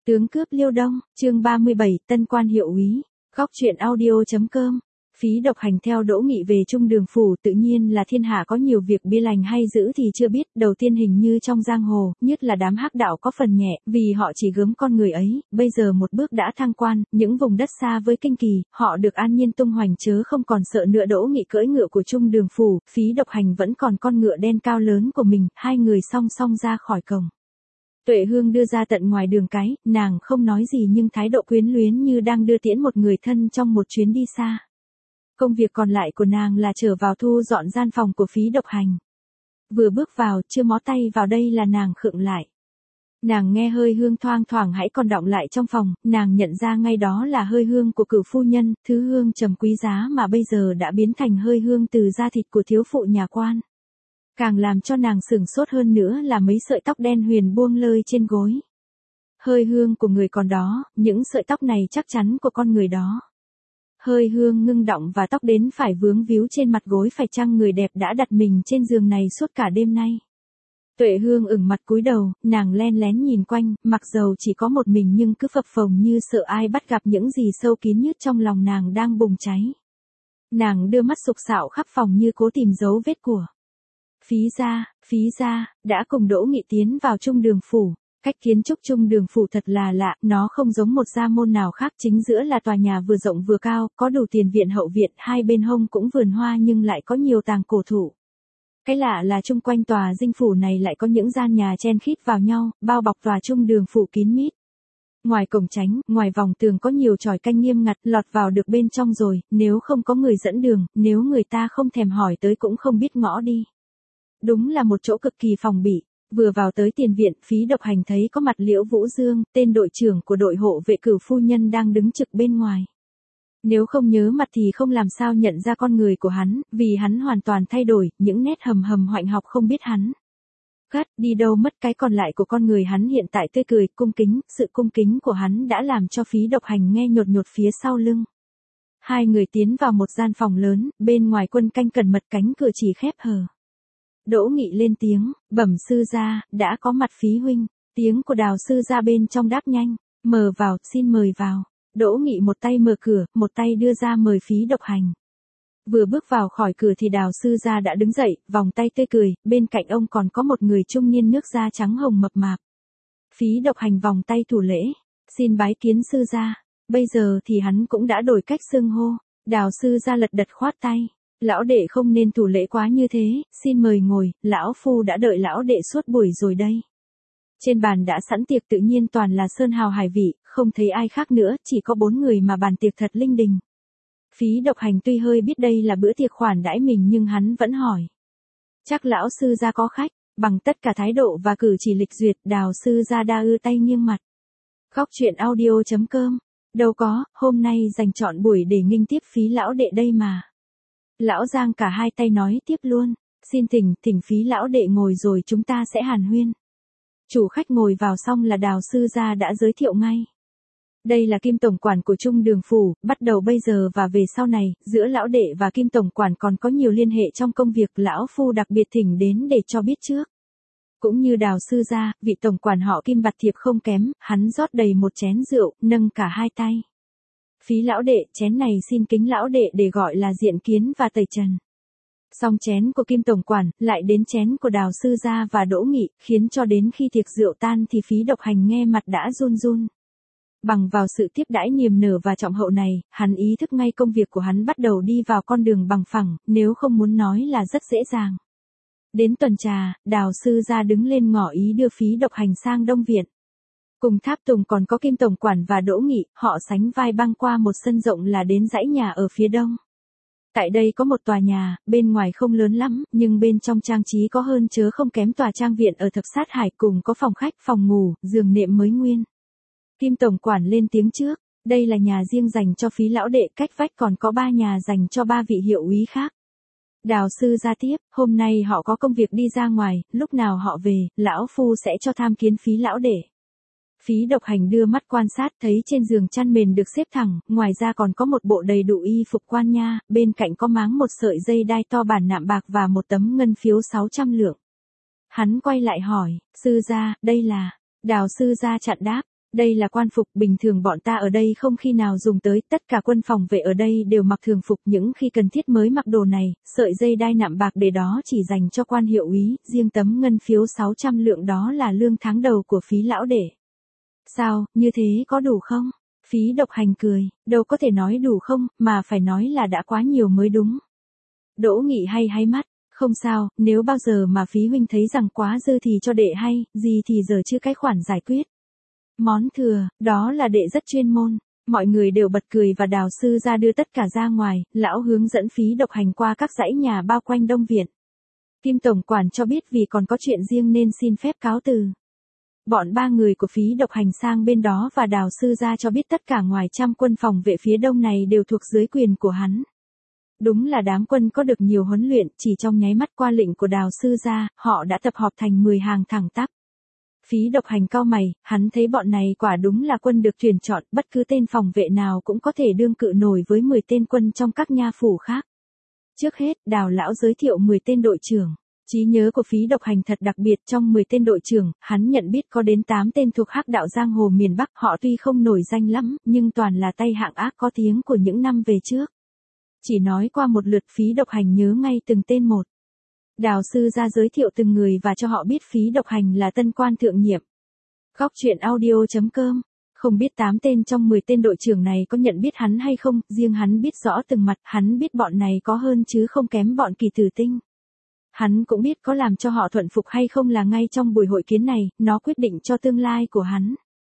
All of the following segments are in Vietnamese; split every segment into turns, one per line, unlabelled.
Tướng cướp Liêu Đông, chương 37, Tân quan hiệu úy. Góc truyện audio.com. Phí độc hành theo Đỗ Nghị về Trung Đường phủ, tự nhiên là thiên hạ có nhiều việc bia lành hay dữ thì chưa biết. Đầu tiên hình như trong giang hồ, nhất là đám hắc đạo có phần nhẹ, vì họ chỉ gớm con người ấy. Bây giờ một bước đã thăng quan, những vùng đất xa với kinh kỳ, họ được an nhiên tung hoành chớ không còn sợ nữa. Đỗ Nghị cưỡi ngựa của Trung Đường phủ, Phí độc hành vẫn còn con ngựa đen cao lớn của mình. Hai người song song ra khỏi cổng. Tuệ Hương đưa ra tận ngoài đường cái, nàng không nói gì nhưng thái độ quyến luyến như đang đưa tiễn một người thân trong một chuyến đi xa. Công việc còn lại của nàng là trở vào thu dọn gian phòng của Phí độc hành. Vừa bước vào, chưa mó tay vào đây là nàng khựng lại. Nàng nghe hơi hương thoang thoảng hãy còn đọng lại trong phòng, nàng nhận ra ngay đó là hơi hương của cửu phu nhân, thứ hương trầm quý giá mà bây giờ đã biến thành hơi hương từ da thịt của thiếu phụ nhà quan. Càng làm cho nàng sửng sốt hơn nữa là mấy sợi tóc đen huyền buông lơi trên gối. Hơi hương của người còn đó, những sợi tóc này chắc chắn của con người đó. Hơi hương ngưng đọng và tóc đến phải vướng víu trên mặt gối, phải chăng người đẹp đã đặt mình trên giường này suốt cả đêm nay. Tuệ Hương ửng mặt cúi đầu, nàng len lén nhìn quanh, mặc dầu chỉ có một mình nhưng cứ phập phồng như sợ ai bắt gặp những gì sâu kín nhất trong lòng nàng đang bùng cháy. Nàng đưa mắt sục sạo khắp phòng như cố tìm dấu vết của Phí gia, đã cùng Đỗ Nghị tiến vào Trung Đường phủ. Cách kiến trúc Trung Đường phủ thật là lạ, nó không giống một gia môn nào khác, chính giữa là tòa nhà vừa rộng vừa cao, có đủ tiền viện hậu viện, hai bên hông cũng vườn hoa nhưng lại có nhiều tàng cổ thụ. Cái lạ là chung quanh tòa dinh phủ này lại có những gian nhà chen khít vào nhau, bao bọc tòa Trung Đường phủ kín mít. Ngoài cổng tránh, ngoài vòng tường có nhiều chòi canh nghiêm ngặt, lọt vào được bên trong rồi, nếu không có người dẫn đường, nếu người ta không thèm hỏi tới cũng không biết ngõ đi. Đúng là một chỗ cực kỳ phòng bị. Vừa vào tới tiền viện, Phí độc hành thấy có mặt Liễu Vũ Dương, tên đội trưởng của đội hộ vệ cửu phu nhân đang đứng trực bên ngoài. Nếu không nhớ mặt thì không làm sao nhận ra con người của hắn, vì hắn hoàn toàn thay đổi, những nét hầm hầm hoạnh học không biết hắn. Đi đâu mất cái còn lại của con người hắn hiện tại tươi cười, cung kính, sự cung kính của hắn đã làm cho Phí độc hành nghe nhột nhột phía sau lưng. Hai người tiến vào một gian phòng lớn, bên ngoài quân canh cẩn mật, cánh cửa chỉ khép hờ. Đỗ Nghị lên tiếng, bẩm sư gia, đã có mặt Phí huynh. Tiếng của Đào sư gia bên trong đáp nhanh, mời vào, xin mời vào. Đỗ Nghị một tay mở cửa, một tay đưa ra mời Phí độc hành. Vừa bước vào khỏi cửa thì Đào sư gia đã đứng dậy, vòng tay tươi cười, bên cạnh ông còn có một người trung niên nước da trắng hồng mập mạp. Phí độc hành vòng tay thủ lễ, xin bái kiến sư gia. Bây giờ thì hắn cũng đã đổi cách xưng hô. Đào sư gia lật đật khoát tay. Lão đệ không nên thủ lễ quá như thế, xin mời ngồi, lão phu đã đợi lão đệ suốt buổi rồi đây. Trên bàn đã sẵn tiệc, tự nhiên toàn là sơn hào hải vị, không thấy ai khác nữa, chỉ có 4 người mà bàn tiệc thật linh đình. Phí độc hành tuy hơi biết đây là bữa tiệc khoản đãi mình nhưng hắn vẫn hỏi. Chắc lão sư gia có khách, bằng tất cả thái độ và cử chỉ lịch duyệt, Đào sư gia đa ư tay nghiêng mặt. Góc truyện audio.com. Đâu có, hôm nay dành trọn buổi để nghênh tiếp Phí lão đệ đây mà. Lão giang cả hai tay nói tiếp luôn, xin thỉnh Phí lão đệ ngồi rồi chúng ta sẽ hàn huyên. Chủ khách ngồi vào xong là Đào sư gia đã giới thiệu ngay. Đây là Kim tổng quản của Trung Đường phủ, bắt đầu bây giờ và về sau này, giữa lão đệ và Kim tổng quản còn có nhiều liên hệ trong công việc, lão phu đặc biệt thỉnh đến để cho biết trước. Cũng như Đào sư gia, vị tổng quản họ Kim bạt thiệp không kém, hắn rót đầy một chén rượu, nâng cả hai tay. Phí lão đệ, chén này xin kính lão đệ để gọi là diện kiến và tẩy trần. Xong chén của Kim tổng quản, lại đến chén của Đào sư gia và Đỗ Nghị, khiến cho đến khi tiệc rượu tan thì Phí độc hành nghe mặt đã run run. Bằng vào sự tiếp đãi niềm nở và trọng hậu này, hắn ý thức ngay công việc của hắn bắt đầu đi vào con đường bằng phẳng, nếu không muốn nói là rất dễ dàng. Đến tuần trà, Đào sư gia đứng lên ngỏ ý đưa Phí độc hành sang Đông Viện. Cùng tháp tùng còn có Kim tổng quản và Đỗ Nghị, họ sánh vai băng qua một sân rộng là đến dãy nhà ở phía đông. Tại đây có một tòa nhà, bên ngoài không lớn lắm, nhưng bên trong trang trí có hơn chớ không kém tòa trang viện ở Thập Sát Hải, cùng có phòng khách, phòng ngủ, giường nệm mới nguyên. Kim tổng quản lên tiếng trước, đây là nhà riêng dành cho Phí lão đệ, cách vách còn có 3 nhà dành cho 3 vị hiệu úy khác. Đào sư gia tiếp, hôm nay họ có công việc đi ra ngoài, lúc nào họ về, lão phu sẽ cho tham kiến Phí lão đệ. Phí độc hành đưa mắt quan sát thấy trên giường chăn mền được xếp thẳng, ngoài ra còn có một bộ đầy đủ y phục quan nha, bên cạnh có máng một sợi dây đai to bản nạm bạc và một tấm ngân phiếu 600 lượng. Hắn quay lại hỏi, sư gia, đây là, Đào sư gia chặn đáp, Đây là quan phục, bình thường bọn ta ở đây không khi nào dùng tới, tất cả quân phòng vệ ở đây đều mặc thường phục, những khi cần thiết mới mặc đồ này, sợi dây đai nạm bạc để đó chỉ dành cho quan hiệu úy, riêng tấm ngân phiếu 600 lượng đó là lương tháng đầu của Phí lão đệ. Sao, như thế có đủ không? Phí Độc Hành cười, đâu có thể nói đủ không, mà phải nói là đã quá nhiều mới đúng. Đỗ Nghị hay mắt, không sao, nếu bao giờ mà Phí huynh thấy rằng quá dư thì cho đệ hay, gì thì giờ chưa cái khoản giải quyết. Món thừa, đó là đệ rất chuyên môn. Mọi người đều bật cười và Đào sư ra đưa tất cả ra ngoài, lão hướng dẫn Phí Độc Hành qua các dãy nhà bao quanh Đông Viện. Kim tổng quản cho biết vì còn có chuyện riêng nên xin phép cáo từ. Bọn ba người của Phí Độc Hành sang bên đó và Đào sư ra cho biết tất cả ngoài trăm quân phòng vệ phía đông này đều thuộc dưới quyền của hắn. Đúng là đám quân có được nhiều huấn luyện, chỉ trong nháy mắt qua lệnh của Đào sư ra, họ đã tập họp thành 10 hàng thẳng tắp. Phí Độc Hành cau mày, hắn thấy bọn này quả đúng là quân được tuyển chọn, bất cứ tên phòng vệ nào cũng có thể đương cự nổi với 10 tên quân trong các nha phủ khác. Trước hết, Đào lão giới thiệu 10 tên đội trưởng. Trí nhớ của Phí Độc Hành thật đặc biệt, trong 10 tên đội trưởng, hắn nhận biết có đến 8 tên thuộc hắc đạo giang hồ miền Bắc, họ tuy không nổi danh lắm, nhưng toàn là tay hạng ác có tiếng của những năm về trước. Chỉ nói qua một lượt Phí Độc Hành nhớ ngay từng tên một. Đào sư ra giới thiệu từng người và cho họ biết Phí Độc Hành là tân quan thượng nhiệm. Góc truyện audio.com. Không biết 8 tên trong 10 tên đội trưởng này có nhận biết hắn hay không, riêng hắn biết rõ từng mặt, hắn biết bọn này có hơn chứ không kém bọn Kỳ Tử Tinh. Hắn cũng biết có làm cho họ thuận phục hay không là ngay trong buổi hội kiến này, nó quyết định cho tương lai của hắn.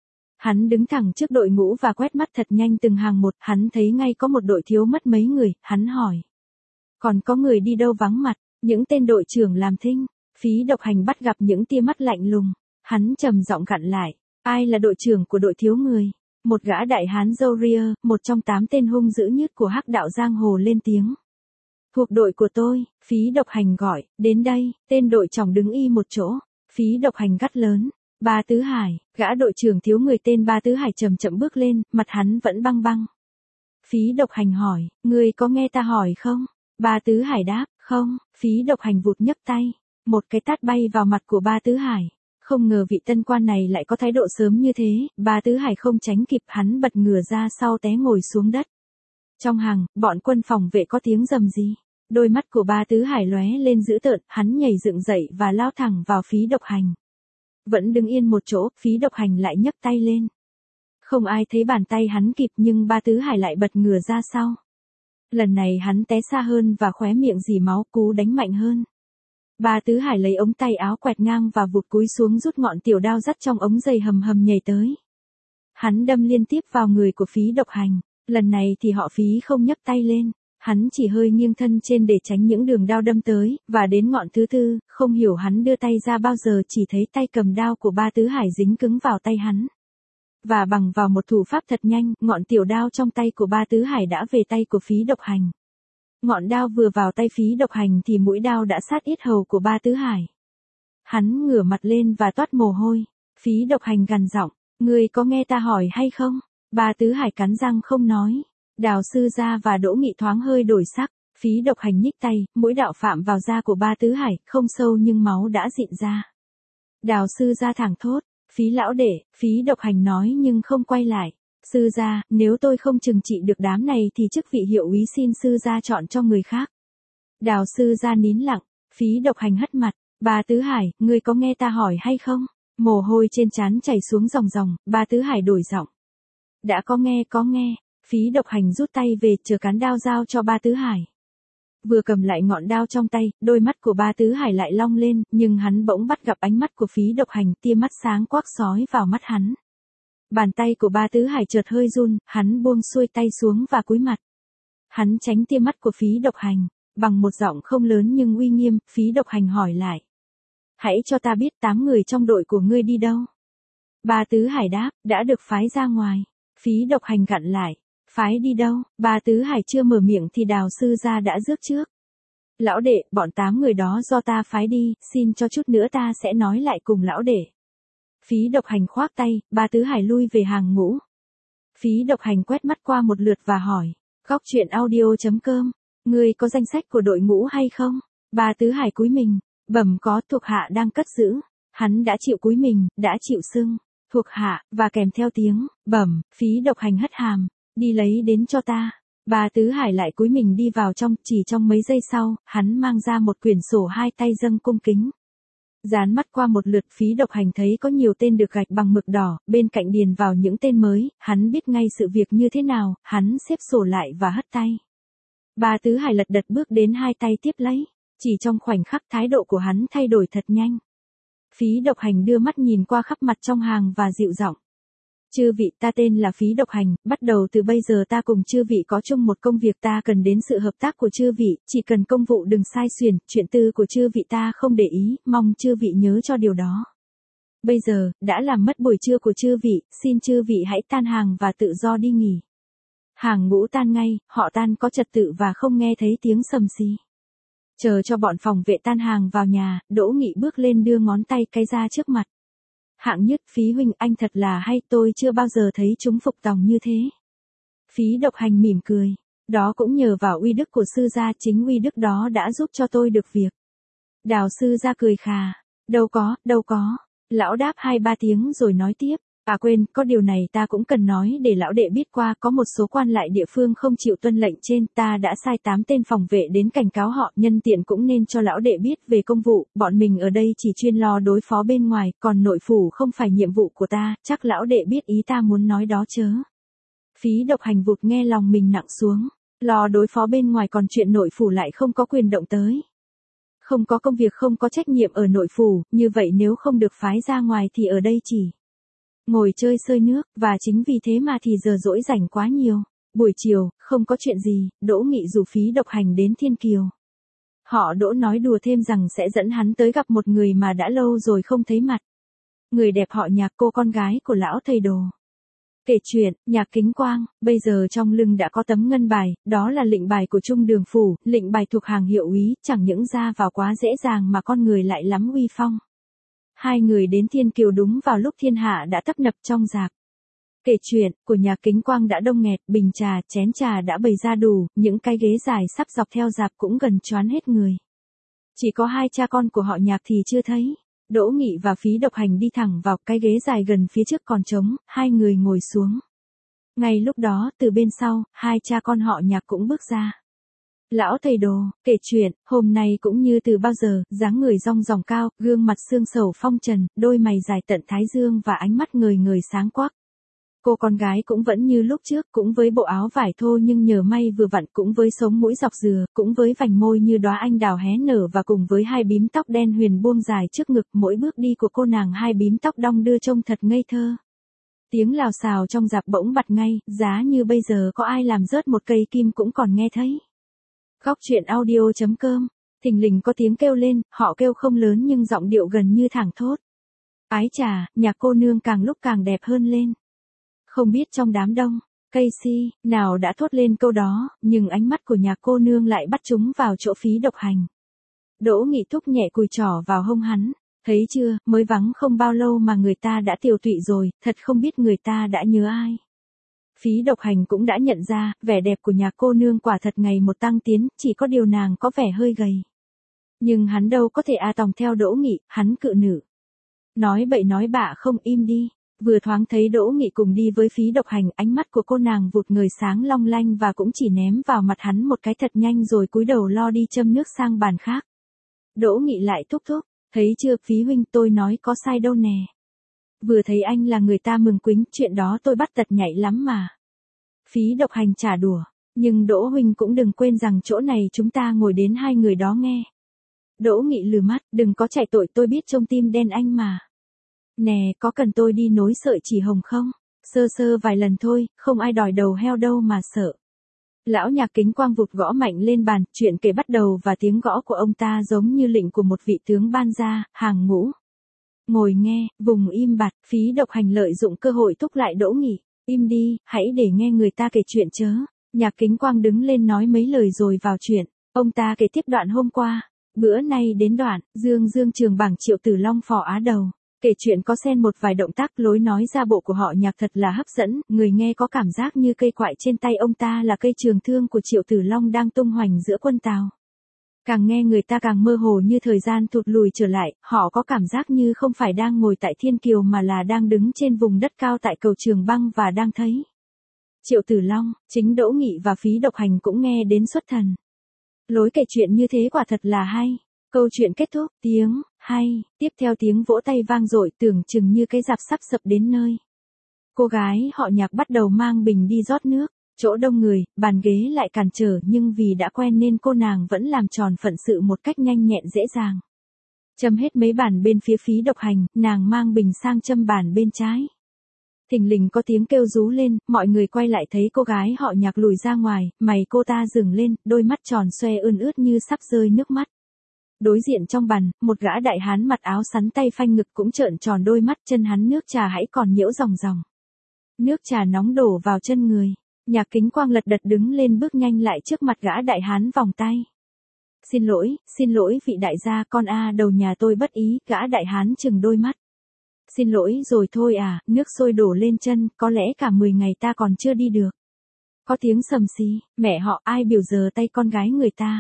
Hắn đứng thẳng trước đội ngũ và quét mắt thật nhanh từng hàng một, hắn thấy ngay có một đội thiếu mất mấy người, hắn hỏi. Còn có người đi đâu vắng mặt, những tên đội trưởng làm thinh. Phí Độc Hành bắt gặp những tia mắt lạnh lùng, hắn trầm giọng gặn lại, ai là đội trưởng của đội thiếu người? Một gã đại hán râu ria, một trong 8 tên hung dữ nhất của hắc đạo giang hồ lên tiếng. Thuộc đội của tôi, Phí Độc Hành gọi, đến đây, tên đội trưởng đứng y một chỗ. Phí Độc Hành gắt lớn, Ba Tứ Hải, gã đội trưởng thiếu người tên Ba Tứ Hải chậm chậm bước lên, mặt hắn vẫn băng băng. Phí Độc Hành hỏi, ngươi có nghe ta hỏi không? Ba Tứ Hải đáp, không. Phí Độc Hành vụt nhấc tay, một cái tát bay vào mặt của Ba Tứ Hải. Không ngờ vị tân quan này lại có thái độ sớm như thế, Ba Tứ Hải không tránh kịp, hắn bật ngửa ra sau té ngồi xuống đất. Trong hàng, bọn quân phòng vệ có tiếng rầm gì. Đôi mắt của Ba Tứ Hải lóe lên dữ tợn, hắn nhảy dựng dậy và lao thẳng vào Phí Độc Hành. Vẫn đứng yên một chỗ, Phí Độc Hành lại nhấc tay lên. Không ai thấy bàn tay hắn kịp nhưng Ba Tứ Hải lại bật ngửa ra sau. Lần này hắn té xa hơn và khóe miệng rỉ máu, cú đánh mạnh hơn. Ba Tứ Hải lấy ống tay áo quẹt ngang và vụt cúi xuống rút ngọn tiểu đao dắt trong ống giày hầm hầm nhảy tới. Hắn đâm liên tiếp vào người của Phí Độc Hành, lần này thì họ Phí không nhấc tay lên, hắn chỉ hơi nghiêng thân trên để tránh những đường đao đâm tới, và đến ngọn thứ tư, không hiểu hắn đưa tay ra bao giờ chỉ thấy tay cầm đao của Ba Tứ Hải dính cứng vào tay hắn. Và bằng vào một thủ pháp thật nhanh, ngọn tiểu đao trong tay của Ba Tứ Hải đã về tay của Phí Độc Hành. Ngọn đao vừa vào tay Phí Độc Hành thì mũi đao đã sát yết hầu của Ba Tứ Hải. Hắn ngửa mặt lên và toát mồ hôi. Phí Độc Hành gằn giọng, ngươi có nghe ta hỏi hay không? Ba Tứ Hải cắn răng không nói. Đào sư ra và Đỗ Nghị thoáng hơi đổi sắc. Phí Độc Hành nhích tay, mũi đạo phạm vào da của Ba Tứ Hải, không sâu nhưng máu đã dịn ra. Đào sư ra thẳng thốt, Phí lão đệ. Phí Độc Hành nói nhưng không quay lại. Sư gia, nếu tôi không trừng trị được đám này thì chức vị hiệu úy xin sư gia chọn cho người khác. Đào sư gia nín lặng, Phí Độc Hành hất mặt, Ba Tứ Hải, ngươi có nghe ta hỏi hay không? Mồ hôi trên trán chảy xuống ròng ròng, Ba Tứ Hải đổi giọng. Đã có nghe. Phí Độc Hành rút tay về, chờ cán đao giao cho Ba Tứ Hải. Vừa cầm lại ngọn đao trong tay, đôi mắt của Ba Tứ Hải lại long lên, nhưng hắn bỗng bắt gặp ánh mắt của Phí Độc Hành, tia mắt sáng quắc sói vào mắt hắn. Bàn tay của Ba Tứ Hải chợt hơi run, hắn buông xuôi tay xuống và cúi mặt. Hắn tránh tia mắt của Phí Độc Hành, bằng một giọng không lớn nhưng uy nghiêm, Phí Độc Hành hỏi lại. Hãy cho ta biết 8 người trong đội của ngươi đi đâu? Ba Tứ Hải đáp, đã được phái ra ngoài. Phí Độc Hành gặn lại, phái đi đâu? Ba Tứ Hải chưa mở miệng thì Đào sư gia đã rước trước. Lão đệ, bọn 8 người đó do ta phái đi, xin cho chút nữa ta sẽ nói lại cùng lão đệ. Phí Độc Hành khoác tay, Ba Tứ Hải lui về hàng ngũ. Phí Độc Hành quét mắt qua một lượt và hỏi, góc truyện audio.com, ngươi có danh sách của đội ngũ hay không? Ba Tứ Hải cúi mình, bẩm có, thuộc hạ đang cất giữ. Hắn đã chịu cúi mình, đã chịu xưng. Thuộc hạ, và kèm theo tiếng, bẩm, Phí Độc Hành hất hàm, đi lấy đến cho ta. Bà Tứ Hải lại cúi mình đi vào trong, chỉ trong mấy giây sau, hắn mang ra một quyển sổ hai tay dâng cung kính. Dán mắt qua một lượt, Phí Độc Hành thấy có nhiều tên được gạch bằng mực đỏ, bên cạnh điền vào những tên mới, hắn biết ngay sự việc như thế nào, hắn xếp sổ lại và hất tay. Bà Tứ Hải lật đật bước đến hai tay tiếp lấy, chỉ trong khoảnh khắc thái độ của hắn thay đổi thật nhanh. Phí Độc Hành đưa mắt nhìn qua khắp mặt trong hàng và dịu giọng. Chư vị, ta tên là Phí Độc Hành, bắt đầu từ bây giờ ta cùng chư vị có chung một công việc, ta cần đến sự hợp tác của chư vị, chỉ cần công vụ đừng sai xuyển, chuyện tư của chư vị ta không để ý, mong chư vị nhớ cho điều đó. Bây giờ, đã làm mất buổi trưa của chư vị, xin chư vị hãy tan hàng và tự do đi nghỉ. Hàng ngũ tan ngay, họ tan có trật tự và không nghe thấy tiếng sầm xì. Chờ cho bọn phòng vệ tan hàng vào nhà, Đỗ Nghị bước lên đưa ngón tay cái ra trước mặt. Hạng Nhất, Phí huynh anh thật là hay, tôi chưa bao giờ thấy chúng phục tòng như thế. Phí Độc Hành mỉm cười. Đó cũng nhờ vào uy đức của sư gia, chính uy đức đó đã giúp cho tôi được việc. Đào sư gia cười khà. Đâu có. Lão đáp 2-3 tiếng rồi nói tiếp. À quên, có điều này ta cũng cần nói để lão đệ biết, qua có một số quan lại địa phương không chịu tuân lệnh trên, ta đã sai 8 tên phòng vệ đến cảnh cáo họ, nhân tiện cũng nên cho lão đệ biết về công vụ, bọn mình ở đây chỉ chuyên lo đối phó bên ngoài, còn nội phủ không phải nhiệm vụ của ta, chắc lão đệ biết ý ta muốn nói đó chớ. Phí Độc Hành vụt nghe lòng mình nặng xuống, lo đối phó bên ngoài còn chuyện nội phủ lại không có quyền động tới. Không có công việc, không có trách nhiệm ở nội phủ, như vậy nếu không được phái ra ngoài thì ở đây chỉ ngồi chơi sơi nước, và chính vì thế mà thì giờ rỗi rảnh quá nhiều. Buổi chiều, không có chuyện gì, Đỗ Nghị rủ Phí Độc Hành đến Thiên Kiều. Họ Đỗ nói đùa thêm rằng sẽ dẫn hắn tới gặp một người mà đã lâu rồi không thấy mặt. Người đẹp họ Nhạc, cô con gái của lão thầy đồ. Kể chuyện, Nhạc Kính Quang, bây giờ trong lưng đã có tấm ngân bài, đó là lệnh bài của Trung Đường Phủ, lệnh bài thuộc hàng hiệu úy, chẳng những ra vào quá dễ dàng mà con người lại lắm uy phong. Hai người đến Thiên Kiều đúng vào lúc thiên hạ đã tấp nập trong rạp. Kể chuyện của Nhạc Kính Quang đã đông nghẹt, bình trà, chén trà đã bày ra đủ, những cái ghế dài sắp dọc theo rạp cũng gần choán hết người. Chỉ có hai cha con của họ Nhạc thì chưa thấy. Đỗ Nghị và Phí Độc Hành đi thẳng vào cái ghế dài gần phía trước còn trống, hai người ngồi xuống. Ngay lúc đó, từ bên sau, hai cha con họ Nhạc cũng bước ra. Lão thầy đồ, kể chuyện, hôm nay cũng như từ bao giờ, dáng người rong ròng cao, gương mặt xương sầu phong trần, đôi mày dài tận thái dương và ánh mắt ngời ngời sáng quắc. Cô con gái cũng vẫn như lúc trước, cũng với bộ áo vải thô nhưng nhờ may vừa vặn, cũng với sống mũi dọc dừa, cũng với vành môi như đóa anh đào hé nở và cùng với hai bím tóc đen huyền buông dài trước ngực, mỗi bước đi của cô nàng hai bím tóc đong đưa trông thật ngây thơ. Tiếng lào xào trong rạp bỗng bật ngay, giá như bây giờ có ai làm rớt một cây kim cũng còn nghe thấy. Góc truyện audio.com, thình lình có tiếng kêu lên, họ kêu không lớn nhưng giọng điệu gần như thảng thốt. Ái chà, Nhạc cô nương càng lúc càng đẹp hơn lên. Không biết trong đám đông, Casey, nào đã thốt lên câu đó, nhưng ánh mắt của Nhạc cô nương lại bắt chúng vào chỗ Phí Độc Hành. Đỗ Nghị thúc nhẹ cùi trỏ vào hông hắn, thấy chưa, mới vắng không bao lâu mà người ta đã tiều tụy rồi, thật không biết người ta đã nhớ ai. Phí Độc Hành cũng đã nhận ra, vẻ đẹp của Nhạc cô nương quả thật ngày một tăng tiến, chỉ có điều nàng có vẻ hơi gầy. Nhưng hắn đâu có thể tòng theo Đỗ Nghị, hắn cự nữ. Nói bậy nói bạ không, im đi. Vừa thoáng thấy Đỗ Nghị cùng đi với Phí Độc Hành, ánh mắt của cô nàng vụt người sáng long lanh và cũng chỉ ném vào mặt hắn một cái thật nhanh rồi cúi đầu lo đi châm nước sang bàn khác. Đỗ Nghị lại thúc thúc, thấy chưa Phí huynh, tôi nói có sai đâu nè. Vừa thấy anh là người ta mừng quính, chuyện đó tôi bắt tật nhảy lắm mà. Phí Độc Hành trả đùa, nhưng Đỗ huynh cũng đừng quên rằng chỗ này chúng ta ngồi đến hai người đó nghe. Đỗ Nghị lừ mắt, đừng có chạy tội, tôi biết trông tim đen anh mà. Nè, có cần tôi đi nối sợi chỉ hồng không? Sơ sơ vài lần thôi, không ai đòi đầu heo đâu mà sợ. Lão Nhạc Kính Quang vụt gõ mạnh lên bàn, chuyện kể bắt đầu và tiếng gõ của ông ta giống như lệnh của một vị tướng ban ra, hàng ngũ. Ngồi nghe, vùng im bặt, Phí Độc Hành lợi dụng cơ hội thúc lại Đỗ Nghị, im đi, hãy để nghe người ta kể chuyện chớ. Nhạc Kính Quang đứng lên nói mấy lời rồi vào chuyện, ông ta kể tiếp đoạn hôm qua, bữa nay đến đoạn, Dương Trường bảng Triệu Tử Long phò á đầu. Kể chuyện có xen một vài động tác lối nói ra bộ của họ Nhạc thật là hấp dẫn, người nghe có cảm giác như cây quại trên tay ông ta là cây trường thương của Triệu Tử Long đang tung hoành giữa quân Tào. Càng nghe người ta càng mơ hồ như thời gian thụt lùi trở lại, họ có cảm giác như không phải đang ngồi tại thiên kiều mà là đang đứng trên vùng đất cao tại cầu Trường Băng và đang thấy. Triệu Tử Long, chính Đỗ Nghị và Phí Độc Hành cũng nghe đến xuất thần. Lối kể chuyện như thế quả thật là hay. Câu chuyện kết thúc, tiếng, hay, tiếp theo tiếng vỗ tay vang dội tưởng chừng như cái rạp sắp sập đến nơi. Cô gái họ Nhạc bắt đầu mang bình đi rót nước, chỗ đông người, bàn ghế lại cản trở nhưng vì đã quen nên cô nàng vẫn làm tròn phận sự một cách nhanh nhẹn dễ dàng. Châm hết mấy bàn bên phía Phí Độc Hành, nàng mang bình sang châm bàn bên trái. Thình lình có tiếng kêu rú lên, mọi người quay lại thấy cô gái họ Nhạc lùi ra ngoài, mày cô ta dựng lên, đôi mắt tròn xoe ươn ướt như sắp rơi nước mắt. Đối diện trong bàn, một gã đại hán mặc áo sắn tay phanh ngực cũng trợn tròn đôi mắt, chân hắn nước trà hãy còn nhiễu ròng ròng. Nước trà nóng đổ vào chân người. Nhạc Kính Quang lật đật đứng lên bước nhanh lại trước mặt gã đại hán vòng tay. Xin lỗi vị đại gia, con đầu nhà tôi bất ý, gã đại hán chừng đôi mắt. Xin lỗi rồi thôi à, nước sôi đổ lên chân, có lẽ cả 10 ngày ta còn chưa đi được. Có tiếng sầm xì, mẹ họ ai biểu giờ tay con gái người ta.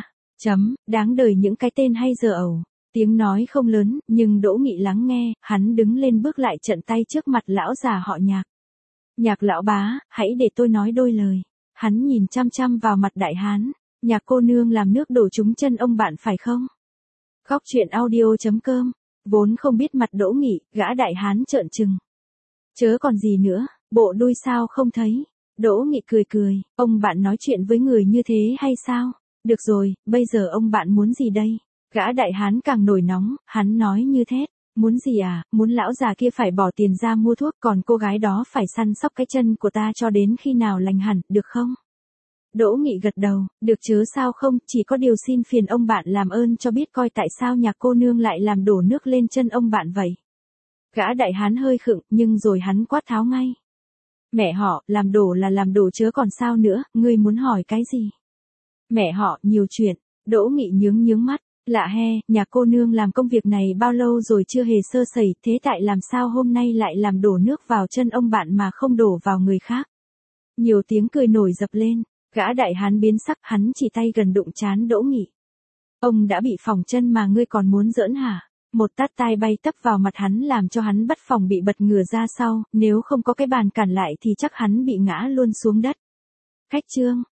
Đáng đời những cái tên hay giờ ẩu. Tiếng nói không lớn, nhưng Đỗ Nghị lắng nghe, hắn đứng lên bước lại trận tay trước mặt lão già họ Nhạc. Nhạc lão bá, hãy để tôi nói đôi lời. Hắn nhìn chăm chăm vào mặt đại hán. Nhạc cô nương làm nước đổ trúng chân ông bạn phải không? Góc truyện audio.com. Vốn không biết mặt Đỗ Nghị, gã đại hán trợn trừng. Chớ còn gì nữa, bộ đuôi sao không thấy. Đỗ Nghị cười, ông bạn nói chuyện với người như thế hay sao? Được rồi, bây giờ ông bạn muốn gì đây? Gã đại hán càng nổi nóng, hắn nói như thét. Muốn gì à, muốn lão già kia phải bỏ tiền ra mua thuốc, còn cô gái đó phải săn sóc cái chân của ta cho đến khi nào lành hẳn, được không? Đỗ Nghị gật đầu, được chớ sao không, chỉ có điều xin phiền ông bạn làm ơn cho biết coi tại sao Nhạc cô nương lại làm đổ nước lên chân ông bạn vậy. Gã đại hán hơi khựng, nhưng rồi hắn quát tháo ngay. Mẹ họ, làm đổ là làm đổ chớ còn sao nữa, ngươi muốn hỏi cái gì? Mẹ họ, nhiều chuyện. Đỗ Nghị nhướng mắt. Lạ he, Nhạc cô nương làm công việc này bao lâu rồi chưa hề sơ sẩy, thế tại làm sao hôm nay lại làm đổ nước vào chân ông bạn mà không đổ vào người khác? Nhiều tiếng cười nổi dập lên, gã đại hán biến sắc, hắn chỉ tay gần đụng trán Đỗ Nghị. Ông đã bị phỏng chân mà ngươi còn muốn giỡn hả? Một tát tai bay tấp vào mặt hắn làm cho hắn bất phòng bị bật ngửa ra sau, nếu không có cái bàn cản lại thì chắc hắn bị ngã luôn xuống đất. Khách trương,